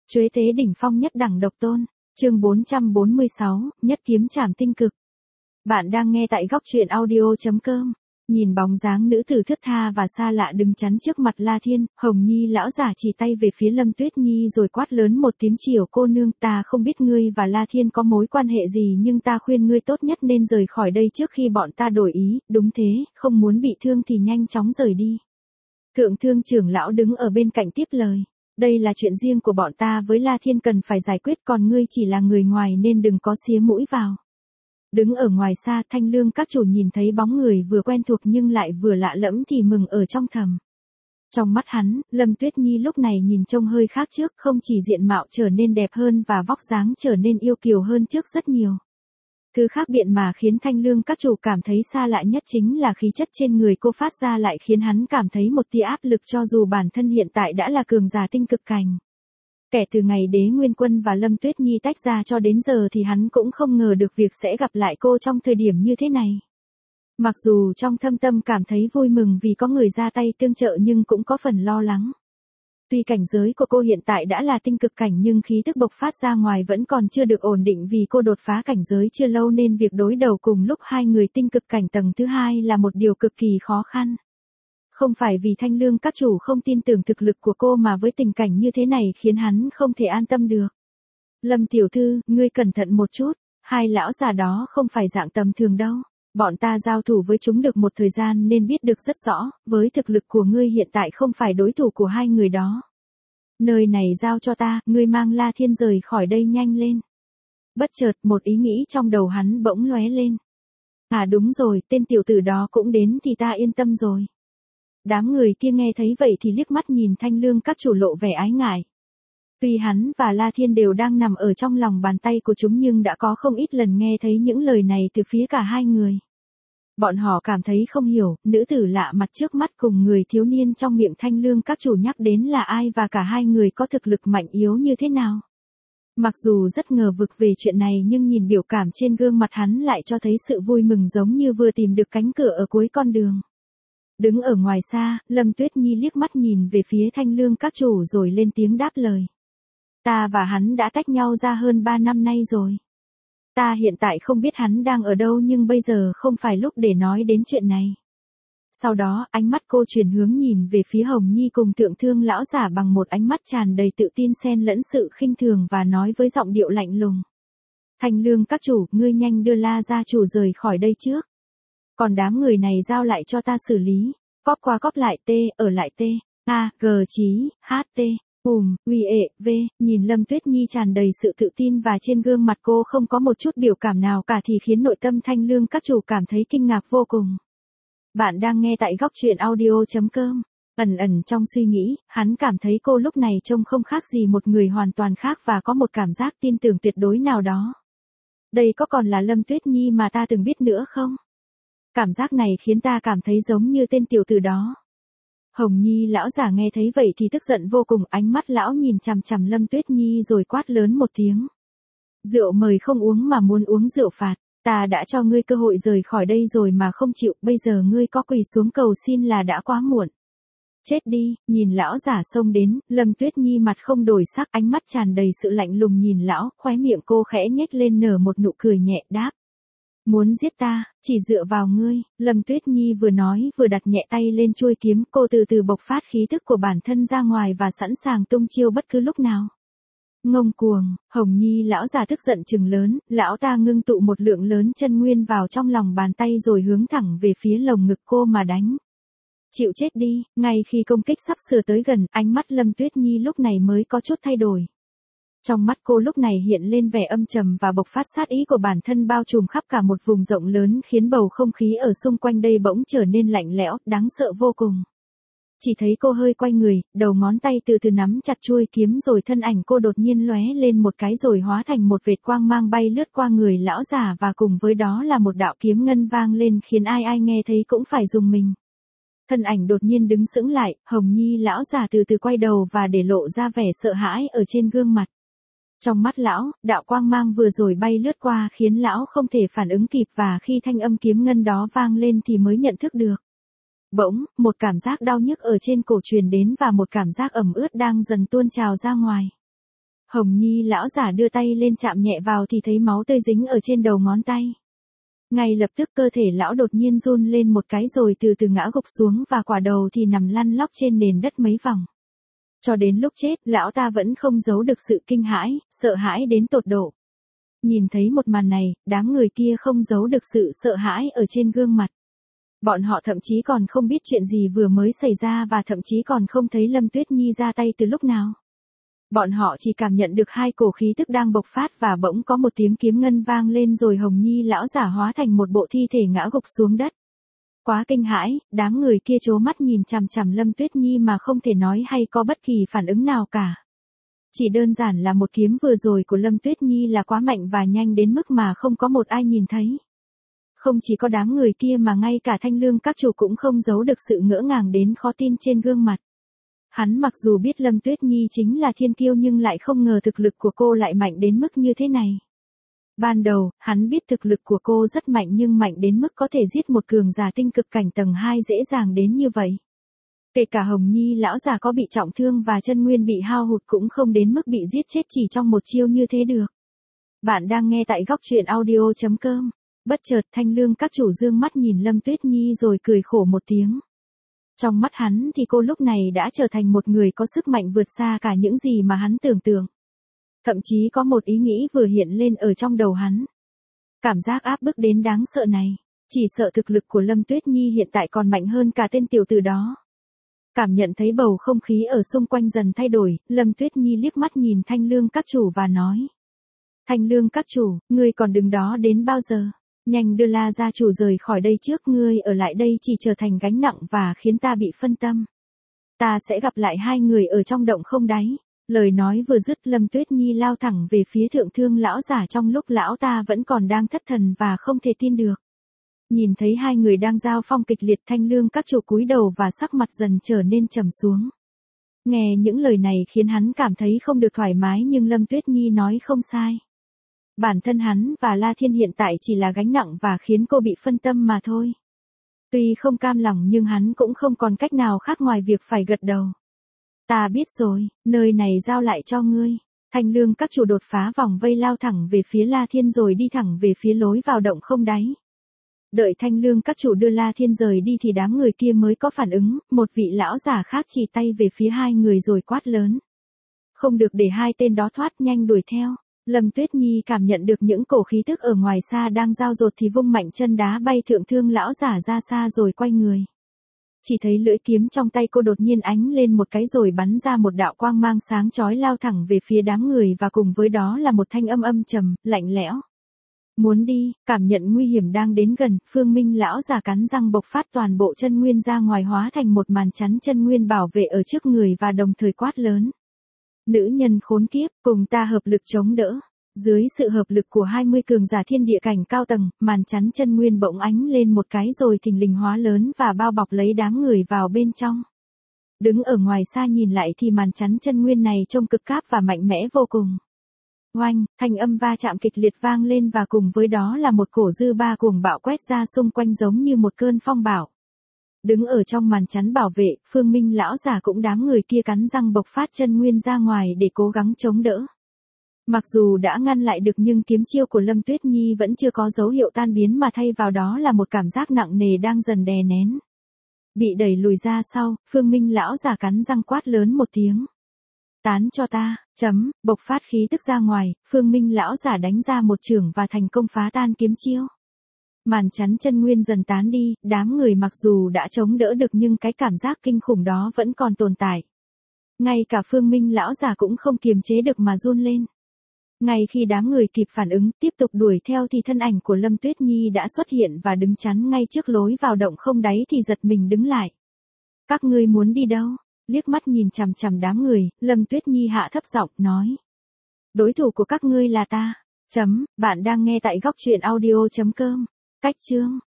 Chuế tế đỉnh phong nhất đẳng độc tôn, chương 446, nhất kiếm trảm tinh cực. Bạn đang nghe tại góc truyện audio.com. Nhìn bóng dáng nữ tử thướt tha và xa lạ đứng chắn trước mặt La Thiên, Hồng Nhi lão giả chỉ tay về phía Lâm Tuyết Nhi rồi quát lớn một tiếng, "Chiều cô nương, ta không biết ngươi và La Thiên có mối quan hệ gì, nhưng ta khuyên ngươi tốt nhất nên rời khỏi đây trước khi bọn ta đổi ý." "Đúng thế, không muốn bị thương thì nhanh chóng rời đi." Thượng Thương trưởng lão đứng ở bên cạnh tiếp lời. "Đây là chuyện riêng của bọn ta với La Thiên cần phải giải quyết, còn ngươi chỉ là người ngoài nên đừng có xía mũi vào." Đứng ở ngoài xa, Thanh Lương các chủ nhìn thấy bóng người vừa quen thuộc nhưng lại vừa lạ lẫm thì mừng ở trong thầm. Trong mắt hắn, Lâm Tuyết Nhi lúc này nhìn trông hơi khác trước, không chỉ diện mạo trở nên đẹp hơn và vóc dáng trở nên yêu kiều hơn trước rất nhiều. Thứ khác biệt mà khiến Thanh Lương các chủ cảm thấy xa lạ nhất chính là khí chất trên người cô phát ra lại khiến hắn cảm thấy một tia áp lực, cho dù bản thân hiện tại đã là cường giả tinh cực cảnh. Kể từ ngày Đế Nguyên Quân và Lâm Tuyết Nhi tách ra cho đến giờ thì hắn cũng không ngờ được việc sẽ gặp lại cô trong thời điểm như thế này. Mặc dù trong thâm tâm cảm thấy vui mừng vì có người ra tay tương trợ nhưng cũng có phần lo lắng. Tuy cảnh giới của cô hiện tại đã là tinh cực cảnh nhưng khí tức bộc phát ra ngoài vẫn còn chưa được ổn định vì cô đột phá cảnh giới chưa lâu nên việc đối đầu cùng lúc hai người tinh cực cảnh tầng thứ hai là một điều cực kỳ khó khăn. Không phải vì Thanh Lương các chủ không tin tưởng thực lực của cô mà với tình cảnh như thế này khiến hắn không thể an tâm được. "Lâm tiểu thư, ngươi cẩn thận một chút, hai lão già đó không phải dạng tầm thường đâu. Bọn ta giao thủ với chúng được một thời gian nên biết được rất rõ, với thực lực của ngươi hiện tại không phải đối thủ của hai người đó. Nơi này giao cho ta, ngươi mang La Thiên rời khỏi đây nhanh lên." Bất chợt một ý nghĩ trong đầu hắn bỗng lóe lên. "À đúng rồi, tên tiểu tử đó cũng đến thì ta yên tâm rồi." Đám người kia nghe thấy vậy thì liếc mắt nhìn Thanh Lương các chủ lộ vẻ ái ngại. Tuy hắn và La Thiên đều đang nằm ở trong lòng bàn tay của chúng nhưng đã có không ít lần nghe thấy những lời này từ phía cả hai người. Bọn họ cảm thấy không hiểu, nữ tử lạ mặt trước mắt cùng người thiếu niên trong miệng Thanh Lương các chủ nhắc đến là ai và cả hai người có thực lực mạnh yếu như thế nào. Mặc dù rất ngờ vực về chuyện này nhưng nhìn biểu cảm trên gương mặt hắn lại cho thấy sự vui mừng giống như vừa tìm được cánh cửa ở cuối con đường. Đứng ở ngoài xa, Lâm Tuyết Nhi liếc mắt nhìn về phía Thanh Lương các chủ rồi lên tiếng đáp lời. "Ta và hắn đã tách nhau ra hơn 3 năm nay rồi. Ta hiện tại không biết hắn đang ở đâu nhưng bây giờ không phải lúc để nói đến chuyện này." Sau đó, ánh mắt cô chuyển hướng nhìn về phía Hồng Nhi cùng Thượng Thương lão giả bằng một ánh mắt tràn đầy tự tin xen lẫn sự khinh thường và nói với giọng điệu lạnh lùng. "Thanh Lương các chủ, ngươi nhanh đưa La gia chủ rời khỏi đây trước. Còn đám người này giao lại cho ta xử lý." Cóp qua cóp lại T, ở lại T, A, G chí, H, T, uy ệ, V, nhìn Lâm Tuyết Nhi tràn đầy sự tự tin và trên gương mặt cô không có một chút biểu cảm nào cả thì khiến nội tâm Thanh Lương các chủ cảm thấy kinh ngạc vô cùng. Bạn đang nghe tại góc truyện audio.com. Ẩn trong suy nghĩ, hắn cảm thấy cô lúc này trông không khác gì một người hoàn toàn khác và có một cảm giác tin tưởng tuyệt đối nào đó. Đây có còn là Lâm Tuyết Nhi mà ta từng biết nữa không? Cảm giác này khiến ta cảm thấy giống như tên tiểu tử đó. Hồng Nhi lão giả nghe thấy vậy thì tức giận vô cùng, ánh mắt lão nhìn chằm chằm Lâm Tuyết Nhi rồi quát lớn một tiếng. "Rượu mời không uống mà muốn uống rượu phạt, ta đã cho ngươi cơ hội rời khỏi đây rồi mà không chịu, bây giờ ngươi có quỳ xuống cầu xin là đã quá muộn. Chết đi." Nhìn lão giả xông đến, Lâm Tuyết Nhi mặt không đổi sắc, ánh mắt tràn đầy sự lạnh lùng nhìn lão, khóe miệng cô khẽ nhếch lên nở một nụ cười nhẹ đáp. "Muốn giết ta, chỉ dựa vào ngươi." Lâm Tuyết Nhi vừa nói vừa đặt nhẹ tay lên chuôi kiếm, cô từ từ bộc phát khí tức của bản thân ra ngoài và sẵn sàng tung chiêu bất cứ lúc nào. Ngông cuồng, Hồng Nhi lão già tức giận trừng lớn, lão ta ngưng tụ một lượng lớn chân nguyên vào trong lòng bàn tay rồi hướng thẳng về phía lồng ngực cô mà đánh. "Chịu chết đi." Ngay khi công kích sắp sửa tới gần, ánh mắt Lâm Tuyết Nhi lúc này mới có chút thay đổi. Trong mắt cô lúc này hiện lên vẻ âm trầm và bộc phát sát ý của bản thân bao trùm khắp cả một vùng rộng lớn khiến bầu không khí ở xung quanh đây bỗng trở nên lạnh lẽo, đáng sợ vô cùng. Chỉ thấy cô hơi quay người, đầu ngón tay từ từ nắm chặt chuôi kiếm rồi thân ảnh cô đột nhiên lóe lên một cái rồi hóa thành một vệt quang mang bay lướt qua người lão giả và cùng với đó là một đạo kiếm ngân vang lên khiến ai ai nghe thấy cũng phải rùng mình. Thân ảnh đột nhiên đứng sững lại, Hồng Nhi lão giả từ từ quay đầu và để lộ ra vẻ sợ hãi ở trên gương mặt. Trong mắt lão, đạo quang mang vừa rồi bay lướt qua khiến lão không thể phản ứng kịp và khi thanh âm kiếm ngân đó vang lên thì mới nhận thức được. Bỗng, một cảm giác đau nhức ở trên cổ truyền đến và một cảm giác ẩm ướt đang dần tuôn trào ra ngoài. Hồng Nhi lão giả đưa tay lên chạm nhẹ vào thì thấy máu tươi dính ở trên đầu ngón tay. Ngay lập tức cơ thể lão đột nhiên run lên một cái rồi từ từ ngã gục xuống và quả đầu thì nằm lăn lóc trên nền đất mấy vòng. Cho đến lúc chết, lão ta vẫn không giấu được sự kinh hãi, sợ hãi đến tột độ. Nhìn thấy một màn này, đám người kia không giấu được sự sợ hãi ở trên gương mặt. Bọn họ thậm chí còn không biết chuyện gì vừa mới xảy ra và thậm chí còn không thấy Lâm Tuyết Nhi ra tay từ lúc nào. Bọn họ chỉ cảm nhận được hai cổ khí tức đang bộc phát và bỗng có một tiếng kiếm ngân vang lên rồi Hồng Nhi lão giả hóa thành một bộ thi thể ngã gục xuống đất. Quá kinh hãi, đám người kia trố mắt nhìn chằm chằm Lâm Tuyết Nhi mà không thể nói hay có bất kỳ phản ứng nào cả. Chỉ đơn giản là một kiếm vừa rồi của Lâm Tuyết Nhi là quá mạnh và nhanh đến mức mà không có một ai nhìn thấy. Không chỉ có đám người kia mà ngay cả Thanh Lương các chủ cũng không giấu được sự ngỡ ngàng đến khó tin trên gương mặt. Hắn mặc dù biết Lâm Tuyết Nhi chính là thiên kiêu nhưng lại không ngờ thực lực của cô lại mạnh đến mức như thế này. Ban đầu, hắn biết thực lực của cô rất mạnh nhưng mạnh đến mức có thể giết một cường giả tinh cực cảnh tầng 2 dễ dàng đến như vậy. Kể cả Hồng Nhi lão già có bị trọng thương và chân nguyên bị hao hụt cũng không đến mức bị giết chết chỉ trong một chiêu như thế được. Bạn đang nghe tại góc truyện audio.com. Bất chợt Thanh Lương các chủ dương mắt nhìn Lâm Tuyết Nhi rồi cười khổ một tiếng. Trong mắt hắn thì cô lúc này đã trở thành một người có sức mạnh vượt xa cả những gì mà hắn tưởng tượng. Thậm chí có một ý nghĩ vừa hiện lên ở trong đầu hắn. Cảm giác áp bức đến đáng sợ này, chỉ sợ thực lực của Lâm Tuyết Nhi hiện tại còn mạnh hơn cả tên tiểu tử đó. Cảm nhận thấy bầu không khí ở xung quanh dần thay đổi, Lâm Tuyết Nhi liếc mắt nhìn Thanh Lương các chủ và nói. Thanh Lương các chủ, ngươi còn đứng đó đến bao giờ? Nhanh đưa La gia chủ rời khỏi đây trước, ngươi ở lại đây chỉ trở thành gánh nặng và khiến ta bị phân tâm. Ta sẽ gặp lại hai người ở trong động không đáy. Lời nói vừa dứt Lâm Tuyết Nhi lao thẳng về phía Thượng Thương lão giả trong lúc lão ta vẫn còn đang thất thần và không thể tin được. Nhìn thấy hai người đang giao phong kịch liệt, Thanh Lương các chủ cúi đầu và sắc mặt dần trở nên trầm xuống. Nghe những lời này khiến hắn cảm thấy không được thoải mái nhưng Lâm Tuyết Nhi nói không sai. Bản thân hắn và La Thiên hiện tại chỉ là gánh nặng và khiến cô bị phân tâm mà thôi. Tuy không cam lòng nhưng hắn cũng không còn cách nào khác ngoài việc phải gật đầu. Ta biết rồi, nơi này giao lại cho ngươi. Thanh Lương các chủ đột phá vòng vây lao thẳng về phía La Thiên rồi đi thẳng về phía lối vào động không đáy. Đợi Thanh Lương các chủ đưa La Thiên rời đi thì đám người kia mới có phản ứng, một vị lão giả khác chỉ tay về phía hai người rồi quát lớn. Không được để hai tên đó thoát, nhanh đuổi theo. Lâm Tuyết Nhi cảm nhận được những cổ khí tức ở ngoài xa đang giao dột thì vung mạnh chân đá bay Thượng Thương lão giả ra xa rồi quay người. Chỉ thấy lưỡi kiếm trong tay cô đột nhiên ánh lên một cái rồi bắn ra một đạo quang mang sáng chói lao thẳng về phía đám người và cùng với đó là một thanh âm âm trầm, lạnh lẽo. Muốn đi, cảm nhận nguy hiểm đang đến gần, Phương Minh lão giả cắn răng bộc phát toàn bộ chân nguyên ra ngoài hóa thành một màn chắn chân nguyên bảo vệ ở trước người và đồng thời quát lớn. Nữ nhân khốn kiếp, cùng ta hợp lực chống đỡ. Dưới sự hợp lực của 20 cường giả thiên địa cảnh cao tầng, màn chắn chân nguyên bỗng ánh lên một cái rồi thình lình hóa lớn và bao bọc lấy đám người vào bên trong. Đứng ở ngoài xa nhìn lại thì màn chắn chân nguyên này trông cực cáp và mạnh mẽ vô cùng. Oanh, thanh âm va chạm kịch liệt vang lên và cùng với đó là một cổ dư ba cuồng bạo quét ra xung quanh giống như một cơn phong bạo. Đứng ở trong màn chắn bảo vệ, Phương Minh lão giả cũng đám người kia cắn răng bộc phát chân nguyên ra ngoài để cố gắng chống đỡ. Mặc dù đã ngăn lại được nhưng kiếm chiêu của Lâm Tuyết Nhi vẫn chưa có dấu hiệu tan biến mà thay vào đó là một cảm giác nặng nề đang dần đè nén. Bị đẩy lùi ra sau, Phương Minh lão giả cắn răng quát lớn một tiếng. Tán cho ta, bộc phát khí tức ra ngoài, Phương Minh lão giả đánh ra một chưởng và thành công phá tan kiếm chiêu. Màn chắn chân nguyên dần tán đi, đám người mặc dù đã chống đỡ được nhưng cái cảm giác kinh khủng đó vẫn còn tồn tại. Ngay cả Phương Minh lão giả cũng không kiềm chế được mà run lên. Ngay khi đám người kịp phản ứng, tiếp tục đuổi theo thì thân ảnh của Lâm Tuyết Nhi đã xuất hiện và đứng chắn ngay trước lối vào động không đáy thì giật mình đứng lại. Các ngươi muốn đi đâu? Liếc mắt nhìn chằm chằm đám người, Lâm Tuyết Nhi hạ thấp giọng nói. Đối thủ của các ngươi là ta. Bạn đang nghe tại góc truyện audio.com. Cách chương